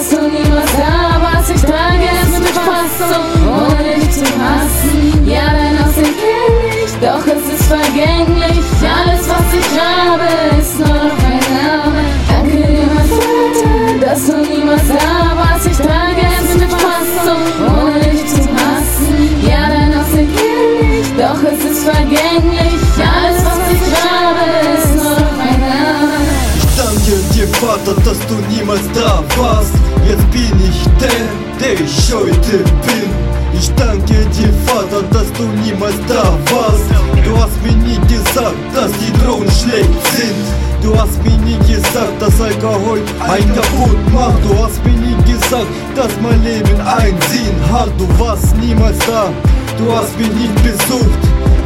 dass du niemals da warst. Ich trage es mit Fassung, ohne dich zu hassen. Ja, dein Aussehen kenn ich, doch es ist vergänglich. Alles, was ich habe, ist nur noch ein Name. Danke dir, mein Vater, dass du niemals da warst. Ich trage es mit Fassung, ohne dich zu hassen. Ja, dein Aussehen kenn ich, doch es ist vergänglich. Alles, was ich habe, ist nur noch ein Name. Ich danke dir, Vater, dass du niemals da warst. Jetzt bin ich der ich heute bin. Ich danke dir, Vater, dass du niemals da warst. Du hast mir nie gesagt, dass die Drogen schlecht sind. Du hast mir nie gesagt, dass Alkohol einen kaputt macht. Du hast mir nie gesagt, dass mein Leben einen Sinn hat. Du warst niemals da, du hast mich nicht besucht.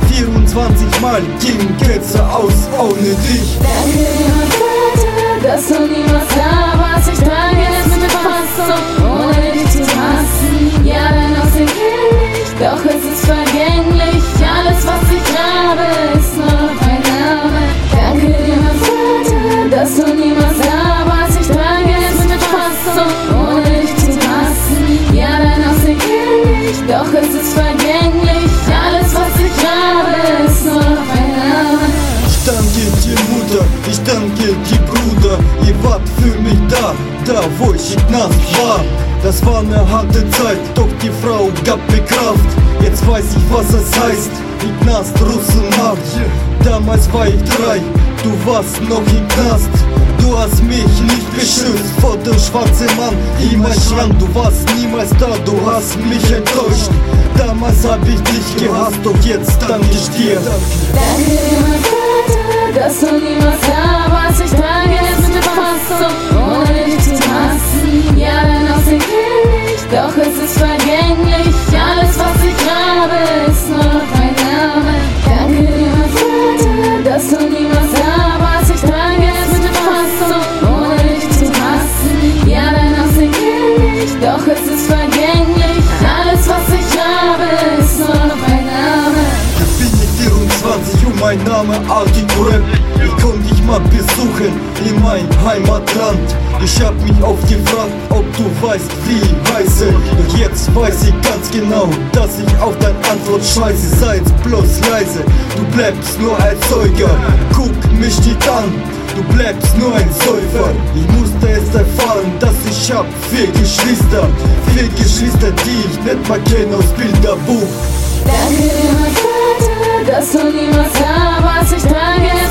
24 Mal gingen Kätze aus ohne dich. Danke dir, mein Vater, dass du niemals da warst. Ich trage es mit Fassung, ohne dich zu hassen. Ja, dein Aussehen kenn ich, doch es ist vergänglich. Alles, was ich habe, ist nur noch ein Name. Danke dir, mein Vater, dass du niemals da warst. Ich trage es mit Fassung, ohne dich zu hassen. Ja, dein Aussehen kenn ich, doch es ist vergänglich. Alles, was ich habe, ist nur noch ein Name. Ich danke dir, Mutter, ich danke dir, Bruder. Ihr wart für mich da wo ich im Knast war. Das war eine harte Zeit, doch die Frau gab mir Kraft. Jetzt weiß ich, was es heißt, im Knast Russenhaft. Damals war ich 3, du warst noch im Knast. Du hast mich nicht beschützt vor dem schwarzen Mann in mein Schrank. Du warst niemals da, du hast mich enttäuscht. Damals hab ich dich gehasst, doch jetzt danke ich dir. Danke dir, mein Vater, dass du niemals da warst. Ich trage es mit Fassung, ohne dich zu hassen. Ja, dein Aussehen kenn ich, doch es ist vergänglich. Alles, was ich habe, ist nur noch ein Name. Danke dir, mein Vater, dass du niemals da warst. Ich trage es mit Fassung, ohne dich zu hassen. Ja, dein Aussehen kenn ich, doch es ist vergänglich. Alles, was ich habe, ist nur noch ein Name. Jetzt bin ich 24 und mein Name Artico Rap. Ich komm dich mal besuchen in mein Heimatland. Ich hab mich oft gefragt, ob du weißt, wie ich heiße. Doch jetzt weiß ich ganz genau, dass ich auf deine Antwort scheiße. Sei jetzt bloß leise, du bleibst nur ein Zeuger. Guck mich nicht an, du bleibst nur ein Säufer. Ich musste es erfahren, dass ich hab 4 Geschwister. 4 Geschwister, die ich nicht mal kenne aus Bilderbuch. Danke dir, mein Vater, dass du niemals da warst. Ich trage